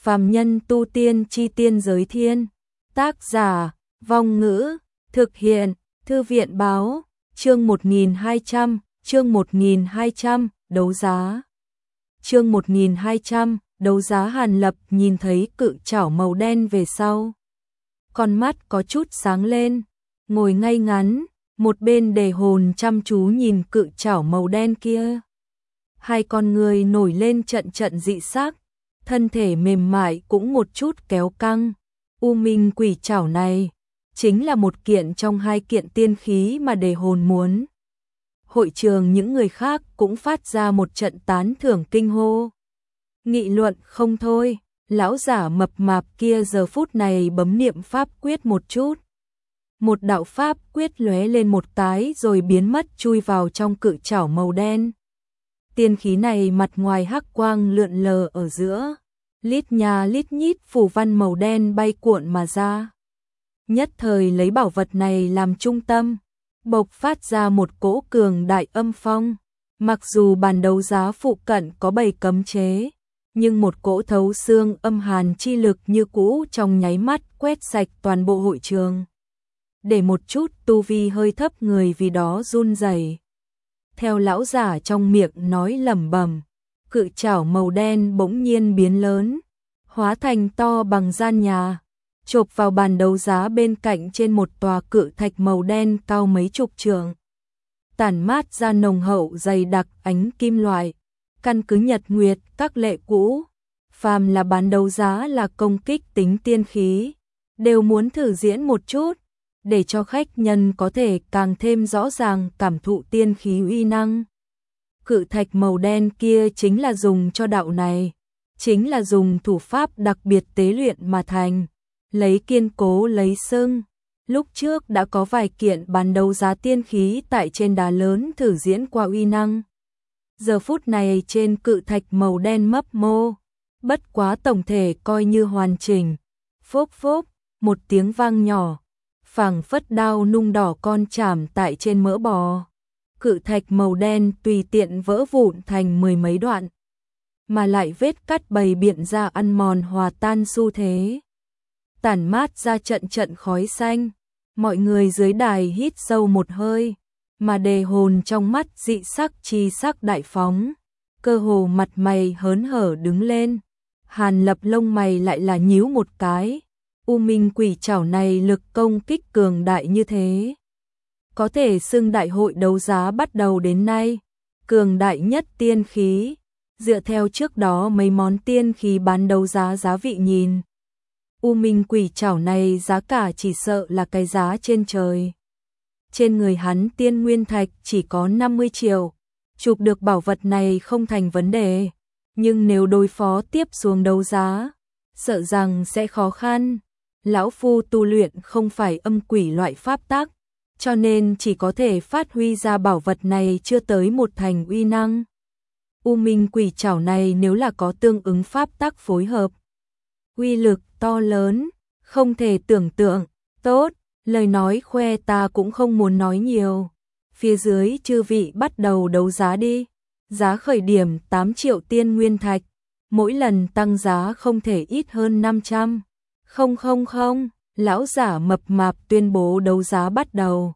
Phàm nhân tu tiên chi tiên giới thiên. Tác giả, Vong Ngữ, thực hiện, Thư viện báo, chương 1200, đấu giá. Chương 1200, đấu giá. Hàn Lập nhìn thấy cự trảo màu đen về sau. Con mắt có chút sáng lên, ngồi ngay ngắn, một bên để hồn chăm chú nhìn cự trảo màu đen kia. Hai con người nổi lên trận trận dị sắc, thân thể mềm mại cũng một chút kéo căng. U Minh quỷ trảo này chính là một kiện trong hai kiện tiên khí mà đề hồn muốn. Hội trường những người khác cũng phát ra một trận tán thưởng kinh hô. Nghị luận không thôi, lão giả mập mạp kia giờ phút này bấm niệm pháp quyết một chút. Một đạo pháp quyết lóe lên một cái rồi biến mất chui vào trong cự trảo màu đen. Tiên khí này mặt ngoài hắc quang lượn lờ ở giữa, lít nha lít nhít phù văn màu đen bay cuộn mà ra. Nhất thời lấy bảo vật này làm trung tâm, bộc phát ra một cỗ cường đại âm phong. Mặc dù bàn đấu giá phụ cận có bày cấm chế, nhưng một cỗ thấu xương âm hàn chi lực như cũ trong nháy mắt quét sạch toàn bộ hội trường. Để một chút tu vi hơi thấp người vì đó run rẩy. Theo lão giả trong miệng nói lẩm bẩm, cự trảo màu đen bỗng nhiên biến lớn, hóa thành to bằng gian nhà, chộp vào bàn đấu giá bên cạnh trên một tòa cự thạch màu đen cao mấy chục trượng. Tản mát ra nồng hậu dày đặc ánh kim loại, căn cứ nhật nguyệt các lệ cũ, phàm là bán đấu giá là công kích tính tiên khí, đều muốn thử diễn một chút, để cho khách nhân có thể càng thêm rõ ràng cảm thụ tiên khí uy năng. Cự thạch màu đen kia chính là dùng cho đạo này, chính là dùng thủ pháp đặc biệt tế luyện mà thành, lấy kiên cố lấy sưng. Lúc trước đã có vài kiện bán đấu giá tiên khí tại trên đá lớn thử diễn qua uy năng. Giờ phút này trên cự thạch màu đen mấp mô, bất quá tổng thể coi như hoàn chỉnh. Phốc phốc, một tiếng vang nhỏ, phảng phất đao nung đỏ con chảm tại trên mỡ bò. Cự thạch màu đen tùy tiện vỡ vụn thành mười mấy đoạn, mà lại vết cắt bày biện ra ăn mòn hòa tan xu thế. Tản mát ra trận trận khói xanh, mọi người dưới đài hít sâu một hơi, mà đề hồn trong mắt dị sắc chi sắc đại phóng, cơ hồ mặt mày hớn hở đứng lên. Hàn Lập lông mày lại là nhíu một cái, U Minh quỷ trảo này lực công kích cường đại như thế, có thể xưng đại hội đấu giá bắt đầu đến nay cường đại nhất tiên khí. Dựa theo trước đó mấy món tiên khí bán đấu giá giá vị nhìn, U Minh quỷ trảo này giá cả chỉ sợ là cái giá trên trời. Trên người hắn tiên nguyên thạch chỉ có 50 triệu, chụp được bảo vật này không thành vấn đề, nhưng nếu đối phó tiếp xuống đấu giá, sợ rằng sẽ khó khăn. Lão phu tu luyện không phải âm quỷ loại pháp tắc, cho nên chỉ có thể phát huy ra bảo vật này chưa tới một thành uy năng. U Minh quỷ trảo này nếu là có tương ứng pháp tắc phối hợp, uy lực to lớn, không thể tưởng tượng. Tốt, lời nói khoe ta cũng không muốn nói nhiều. Phía dưới chư vị bắt đầu đấu giá đi. Giá khởi điểm 8 triệu tiên nguyên thạch, mỗi lần tăng giá không thể ít hơn 500. Không, lão giả mập mạp tuyên bố đấu giá bắt đầu.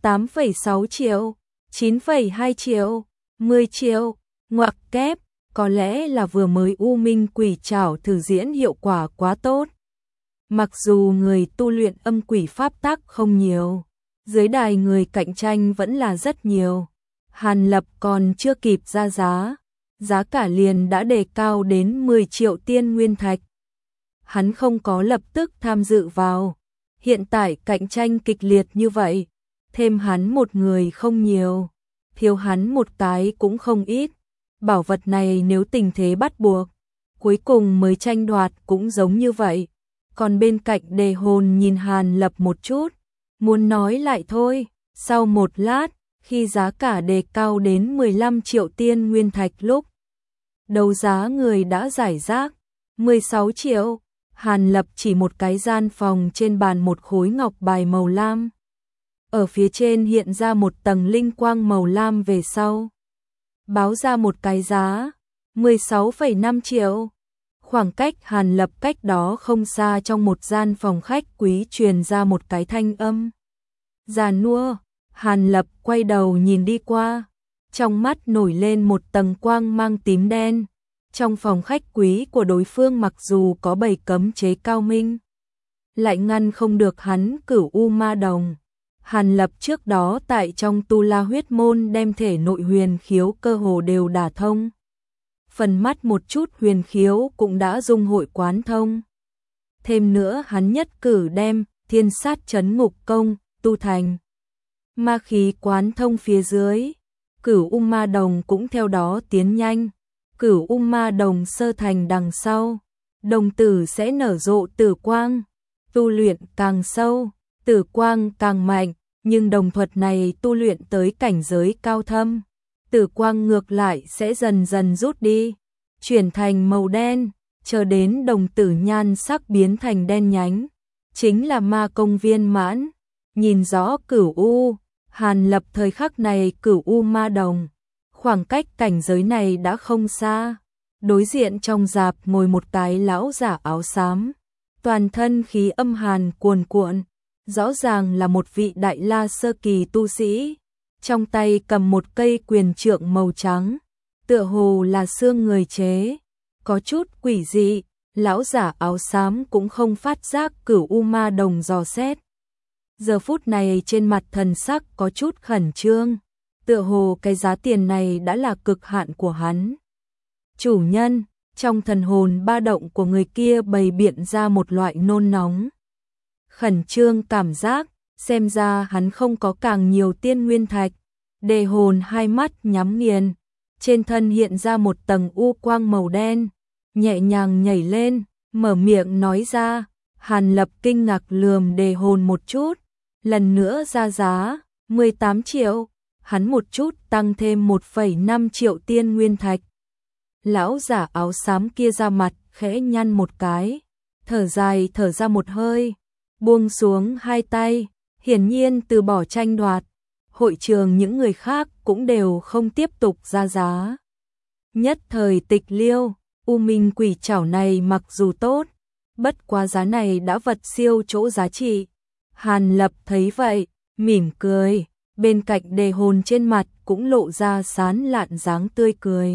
8,6 triệu, 9,2 triệu, 10 triệu, ngoặc kép, có lẽ là vừa mới U Minh quỷ trảo thử diễn hiệu quả quá tốt. Mặc dù người tu luyện âm quỷ pháp tắc không nhiều, dưới đài người cạnh tranh vẫn là rất nhiều. Hàn Lập còn chưa kịp ra giá, giá cả liền đã đề cao đến 10 triệu tiên nguyên thạch. Hắn không có lập tức tham dự vào, hiện tại cạnh tranh kịch liệt như vậy, thêm hắn một người không nhiều, thiếu hắn một cái cũng không ít. Bảo vật này nếu tình thế bắt buộc, cuối cùng mới tranh đoạt cũng giống như vậy. Còn bên cạnh đề hồn nhìn Hàn Lập một chút, muốn nói lại thôi. Sau một lát, khi giá cả đề cao đến 15 triệu tiên nguyên thạch lúc đấu giá người đã giải rác. 16 triệu, Hàn Lập chỉ một cái gian phòng trên bàn một khối ngọc bài màu lam. Ở phía trên hiện ra một tầng linh quang màu lam về sau. Báo ra một cái giá, 16,5 triệu. Khoảng cách Hàn Lập cách đó không xa, trong một gian phòng khách quý truyền ra một cái thanh âm già nua. Hàn Lập quay đầu nhìn đi qua, trong mắt nổi lên một tầng quang mang tím đen. Trong phòng khách quý của đối phương mặc dù có bày cấm chế cao minh, lại ngăn không được hắn Cửu U Ma Đồng. Hàn Lập trước đó tại trong Tu La huyết môn đem thể nội huyền khiếu cơ hồ đều đả thông. Phần mắt một chút huyền khiếu cũng đã dung hội quán thông. Thêm nữa hắn nhất cử đem Thiên Sát Chấn Ngục Công tu thành. Ma khí quán thông phía dưới, Cửu U Ma Đồng cũng theo đó tiến nhanh. Cửu U Ma Đồng sơ thành đằng sau, đồng tử sẽ nở rộ tử quang, tu luyện càng sâu, tử quang càng mạnh, nhưng đồng thuật này tu luyện tới cảnh giới cao thâm, tử quang ngược lại sẽ dần dần rút đi, chuyển thành màu đen, chờ đến đồng tử nhan sắc biến thành đen nhánh, chính là ma công viên mãn. Nhìn rõ Cửu U, Hàn Lập thời khắc này Cửu U Ma Đồng, khoảng cách cảnh giới này đã không xa. Đối diện trong rạp ngồi một cái lão giả áo xám, toàn thân khí âm hàn cuồn cuộn, rõ ràng là một vị đại la sơ kỳ tu sĩ, trong tay cầm một cây quyền trượng màu trắng, tựa hồ là xương người chế, có chút quỷ dị. Lão giả áo xám cũng không phát giác Cửu U Ma Đồng dò xét. Giờ phút này trên mặt thần sắc có chút khẩn trương, tựa hồ cái giá tiền này đã là cực hạn của hắn. Chủ nhân, trong thần hồn ba động của người kia bày biện ra một loại nôn nóng, khẩn trương cảm giác, xem ra hắn không có càng nhiều tiên nguyên thạch. Đề hồn hai mắt nhắm nghiền, trên thân hiện ra một tầng u quang màu đen, nhẹ nhàng nhảy lên, mở miệng nói ra. Hàn Lập kinh ngạc lườm đề hồn một chút, lần nữa ra giá, 18 triệu, hắn một chút tăng thêm 1,5 triệu tiên nguyên thạch. Lão giả áo xám kia ra mặt khẽ nhăn một cái, thở dài thở ra một hơi, buông xuống hai tay, hiển nhiên từ bỏ tranh đoạt. Hội trường những người khác cũng đều không tiếp tục ra giá. Nhất thời tịch liêu, U Minh Quỷ Trảo này mặc dù tốt, bất quá giá này đã vật siêu chỗ giá trị. Hàn Lập thấy vậy, mỉm cười, bên cạnh đề hồn trên mặt cũng lộ ra sán lạn dáng tươi cười.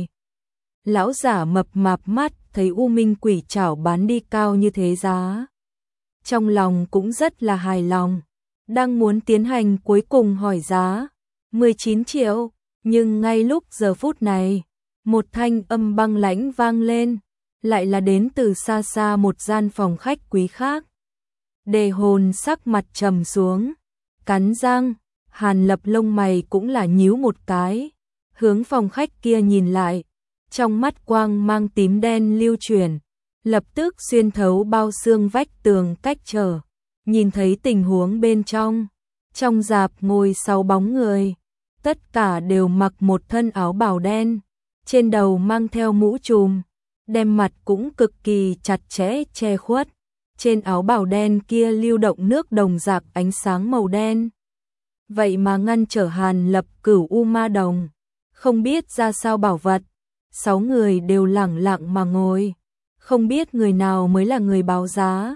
Lão giả mập mạp mắt thấy U Minh Quỷ Trảo bán đi cao như thế giá, trong lòng cũng rất là hài lòng, đang muốn tiến hành cuối cùng hỏi giá, 19 triệu, nhưng ngay lúc giờ phút này, một thanh âm băng lãnh vang lên, lại là đến từ xa xa một gian phòng khách quý khác. Đề hồn sắc mặt trầm xuống, cắn răng, Hàn Lập lông mày cũng là nhíu một cái, hướng phòng khách kia nhìn lại, trong mắt quang mang tím đen lưu chuyển, lập tức xuyên thấu bao xương vách tường cách trở, nhìn thấy tình huống bên trong. Trong rạp ngồi 6 bóng người, tất cả đều mặc một thân áo bào đen, trên đầu mang theo mũ trùm, đem mặt cũng cực kỳ chặt chẽ che khuất. Trên áo bào đen kia lưu động nước đồng rạc ánh sáng màu đen. Vậy mà ngăn trở Hàn Lập Cửu U Ma Đồng, không biết ra sao bảo vật. 6 người đều lẳng lặng mà ngồi, không biết người nào mới là người báo giá.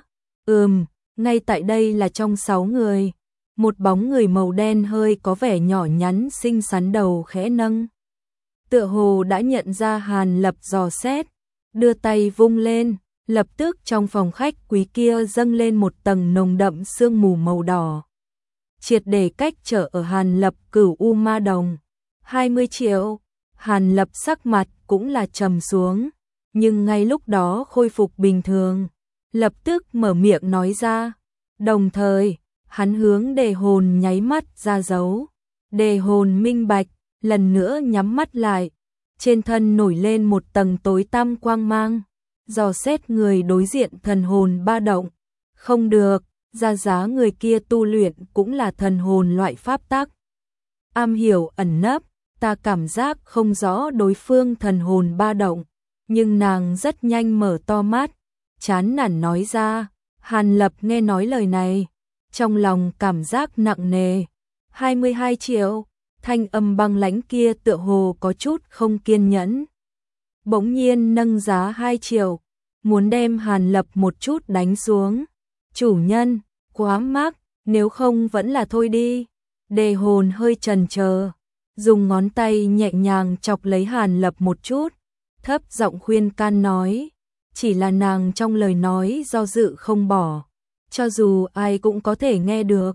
Ngay tại đây là trong 6 người, một bóng người màu đen hơi có vẻ nhỏ nhắn xinh xắn đầu khẽ nâng. Tựa hồ đã nhận ra Hàn Lập dò xét, đưa tay vung lên, lập tức trong phòng khách quý kia dâng lên một tầng nồng đậm sương mù màu đỏ, triệt để cách trở ở Hàn Lập Cửu U Ma Đồng. 20 triệu, Hàn Lập sắc mặt cũng là trầm xuống, nhưng ngay lúc đó khôi phục bình thường, lập tức mở miệng nói ra, đồng thời, hắn hướng đề hồn nháy mắt ra dấu. Đề hồn minh bạch, lần nữa nhắm mắt lại, trên thân nổi lên một tầng tối tăm quang mang, dò xét người đối diện thần hồn ba động. Không được, ra giá người kia tu luyện cũng là thần hồn loại pháp tắc, am hiểu ẩn nấp, ta cảm giác không rõ đối phương thần hồn ba động, nhưng nàng rất nhanh mở to mắt, chán nản nói ra. Hàn Lập nghe nói lời này, trong lòng cảm giác nặng nề. 22 triệu, thanh âm băng lãnh kia tựa hồ có chút không kiên nhẫn, bỗng nhiên nâng giá 2 triệu. muốn đem Hàn Lập một chút đánh xuống. Chủ nhân, quá mắc, nếu không vẫn là thôi đi. Đề Hồn hơi chần chờ, dùng ngón tay nhẹ nhàng chọc lấy Hàn Lập một chút, thấp giọng khuyên can nói, chỉ là nàng trong lời nói do dự không bỏ, cho dù ai cũng có thể nghe được.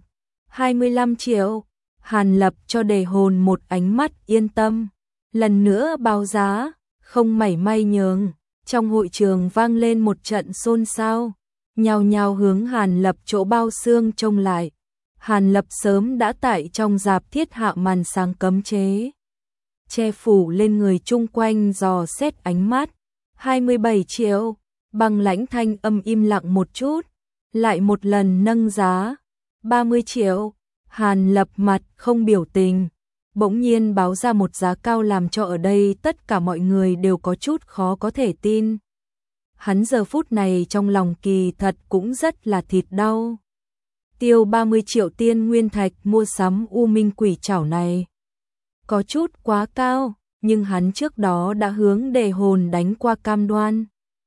25 triệu, Hàn Lập cho Đề Hồn một ánh mắt yên tâm, lần nữa báo giá, không mảy may nhường. Trong hội trường vang lên một trận xôn xao, nhao nhao hướng Hàn Lập chỗ bao xương trông lại. Hàn Lập sớm đã tại trong rạp thiết hạ màn sáng cấm chế, che phủ lên người chung quanh dò xét ánh mắt. 27 triệu, Băng Lãnh thanh âm im lặng một chút, lại một lần nâng giá. 30 triệu, Hàn Lập mặt không biểu tình, bỗng nhiên báo ra một giá cao làm cho ở đây tất cả mọi người đều có chút khó có thể tin. Hắn giờ phút này trong lòng kỳ thật cũng rất là thịt đau. Tiêu 30 triệu tiên nguyên thạch mua sắm U Minh Quỷ Trảo này có chút quá cao, nhưng hắn trước đó đã hướng Đề Hồn đánh qua cam đoan.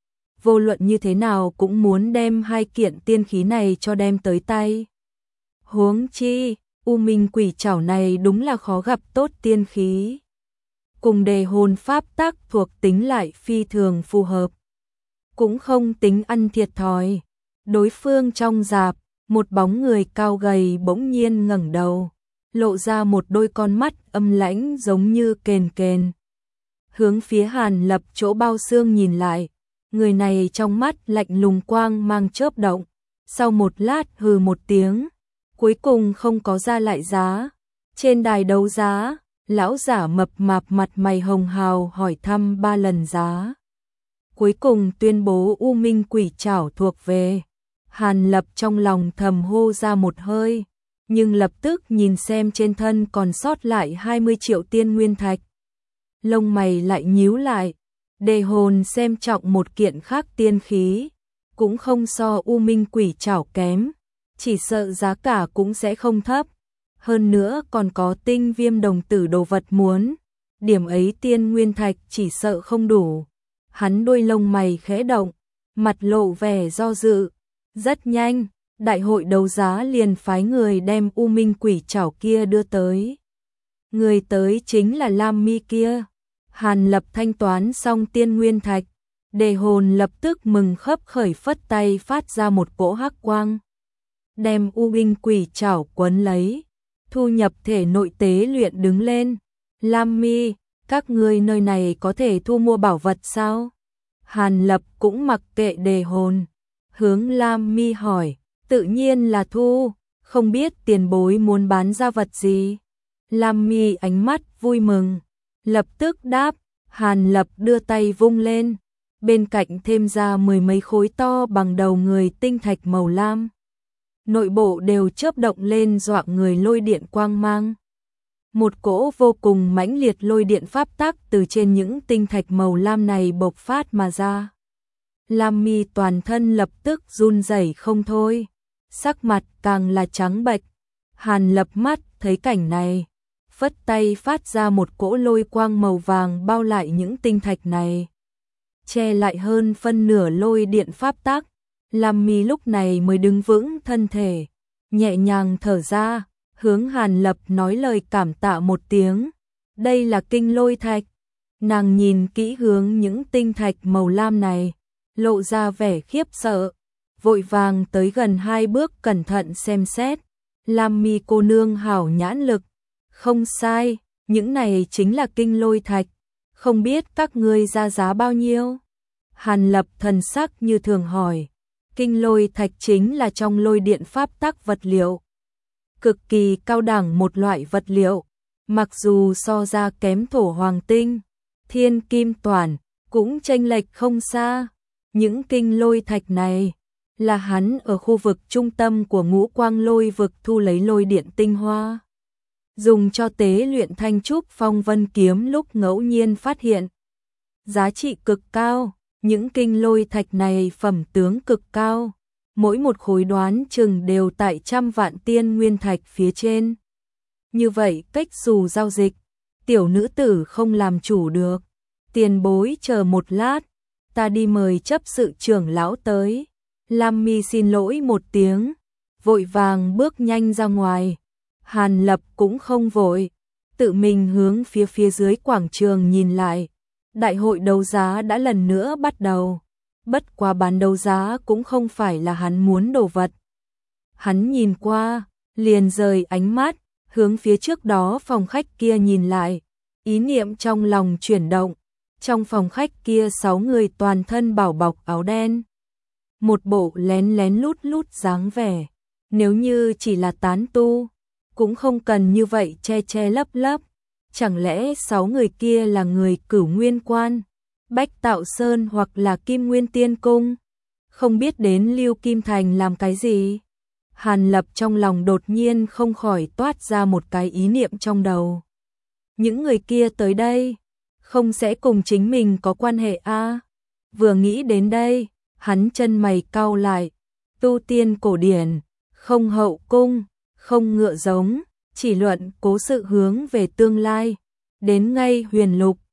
Vô luận như thế nào cũng muốn đem hai kiện tiên khí này cho đem tới tay. Huống chi, U Minh Quỷ Trảo này đúng là khó gặp tốt tiên khí. Cùng Đề Hồn pháp tắc thuộc tính lại phi thường phù hợp. Cũng không tính ăn thiệt thòi. Đối phương trong rạp, một bóng người cao gầy bỗng nhiên ngẩng đầu, lộ ra một đôi con mắt âm lãnh giống như kền kền. Hướng phía Hàn Lập chỗ bao xương nhìn lại, người này trong mắt lạnh lùng quang mang chớp động, sau một lát hừ một tiếng, cuối cùng không có ra lại giá. Trên đài đấu giá, lão giả mập mạp mặt mày hồng hào hỏi thăm 3 lần giá. Cuối cùng tuyên bố U Minh Quỷ Trảo thuộc về. Hàn Lập trong lòng thầm hô ra một hơi, nhưng lập tức nhìn xem trên thân còn sót lại 20 triệu tiên nguyên thạch. Lông mày lại nhíu lại, Đề Hồn xem trọng một kiện khác tiên khí, cũng không so U Minh Quỷ Trảo kém, chỉ sợ giá cả cũng sẽ không thấp. Hơn nữa còn có tinh viêm đồng tử đồ vật muốn, điểm ấy tiên nguyên thạch chỉ sợ không đủ. Hắn đôi lông mày khẽ động, mặt lộ vẻ do dự. Rất nhanh, đại hội đấu giá liền phái người đem U Minh Quỷ Trảo kia đưa tới. Người tới chính là Lam Mi kia. Hàn Lập thanh toán xong tiên nguyên thạch, Đề Hồn lập tức mừng khấp khởi phất tay phát ra một cỗ hắc quang, đem U Minh Quỷ Trảo quấn lấy, thu nhập thể nội tế luyện đứng lên. Lam Mi, các ngươi nơi này có thể thu mua bảo vật sao? Hàn Lập cũng mặc kệ Đề Hồn, hướng Lam Mi hỏi, tự nhiên là thu, không biết tiền bối muốn bán ra vật gì? Lam Mi ánh mắt vui mừng, lập tức đáp. Hàn Lập đưa tay vung lên, bên cạnh thêm ra 10 mấy khối to bằng đầu người tinh thạch màu lam. Nội bộ đều chớp động lên dọa người lôi điện quang mang. Một cỗ vô cùng mãnh liệt lôi điện pháp tắc từ trên những tinh thạch màu lam này bộc phát mà ra. Lam Mi toàn thân lập tức run rẩy không thôi, sắc mặt càng là trắng bệch. Hàn Lập mắt thấy cảnh này, phất tay phát ra một cỗ lôi quang màu vàng bao lại những tinh thạch này, che lại hơn phân nửa lôi điện pháp tắc. Lam Mi lúc này mới đứng vững thân thể, nhẹ nhàng thở ra, hướng Hàn Lập nói lời cảm tạ một tiếng. Đây là kinh lôi thạch. Nàng nhìn kỹ hướng những tinh thạch màu lam này, lộ ra vẻ khiếp sợ, vội vàng tới gần 2 bước cẩn thận xem xét. Lam Mi cô nương hảo nhãn lực, không sai, những này chính là kinh lôi thạch, không biết các ngươi ra giá bao nhiêu? Hàn Lập thần sắc như thường hỏi. Kinh lôi thạch chính là trong lôi điện pháp tắc vật liệu, cực kỳ cao đẳng một loại vật liệu, mặc dù so ra kém thổ hoàng tinh, thiên kim toản, cũng chênh lệch không xa. Những kinh lôi thạch này là hắn ở khu vực trung tâm của Ngũ Quang Lôi vực thu lấy lôi điện tinh hoa, dùng cho tế luyện Thanh Trúc Phong Vân kiếm lúc ngẫu nhiên phát hiện. Giá trị cực cao, những kinh lôi thạch này phẩm tướng cực cao, mỗi một khối đoán chừng đều tại 100 vạn tiên nguyên thạch phía trên. Như vậy cách dù giao dịch, tiểu nữ tử không làm chủ được. Tiền bối chờ một lát, ta đi mời chấp sự trưởng lão tới. Lam Mi xin lỗi một tiếng, vội vàng bước nhanh ra ngoài. Hàn Lập cũng không vội, tự mình hướng phía dưới quảng trường nhìn lại. Đại hội đấu giá đã lần nữa bắt đầu. Bất quá bán đấu giá cũng không phải là hắn muốn đồ vật. Hắn nhìn qua, liền rời ánh mắt, hướng phía trước đó phòng khách kia nhìn lại. Ý niệm trong lòng chuyển động. Trong phòng khách kia 6 người toàn thân bảo bọc áo đen. Một bộ lén lén lút lút dáng vẻ. Nếu như chỉ là tán tu, cũng không cần như vậy che che lấp lấp. Chẳng lẽ 6 người kia là người Cửu Nguyên Quan, Bách Tạo Sơn hoặc là Kim Nguyên Tiên Cung? Không biết đến Lưu Kim Thành làm cái gì? Hàn Lập trong lòng đột nhiên không khỏi toát ra một cái ý niệm trong đầu. Những người kia tới đây, không sẽ cùng chính mình có quan hệ a? Vừa nghĩ đến đây, hắn chân mày cau lại. Tu tiên cổ điển, không hậu cung, không ngựa giống, chỉ luận cố sự hướng về tương lai. Đến ngay Huyền Lục,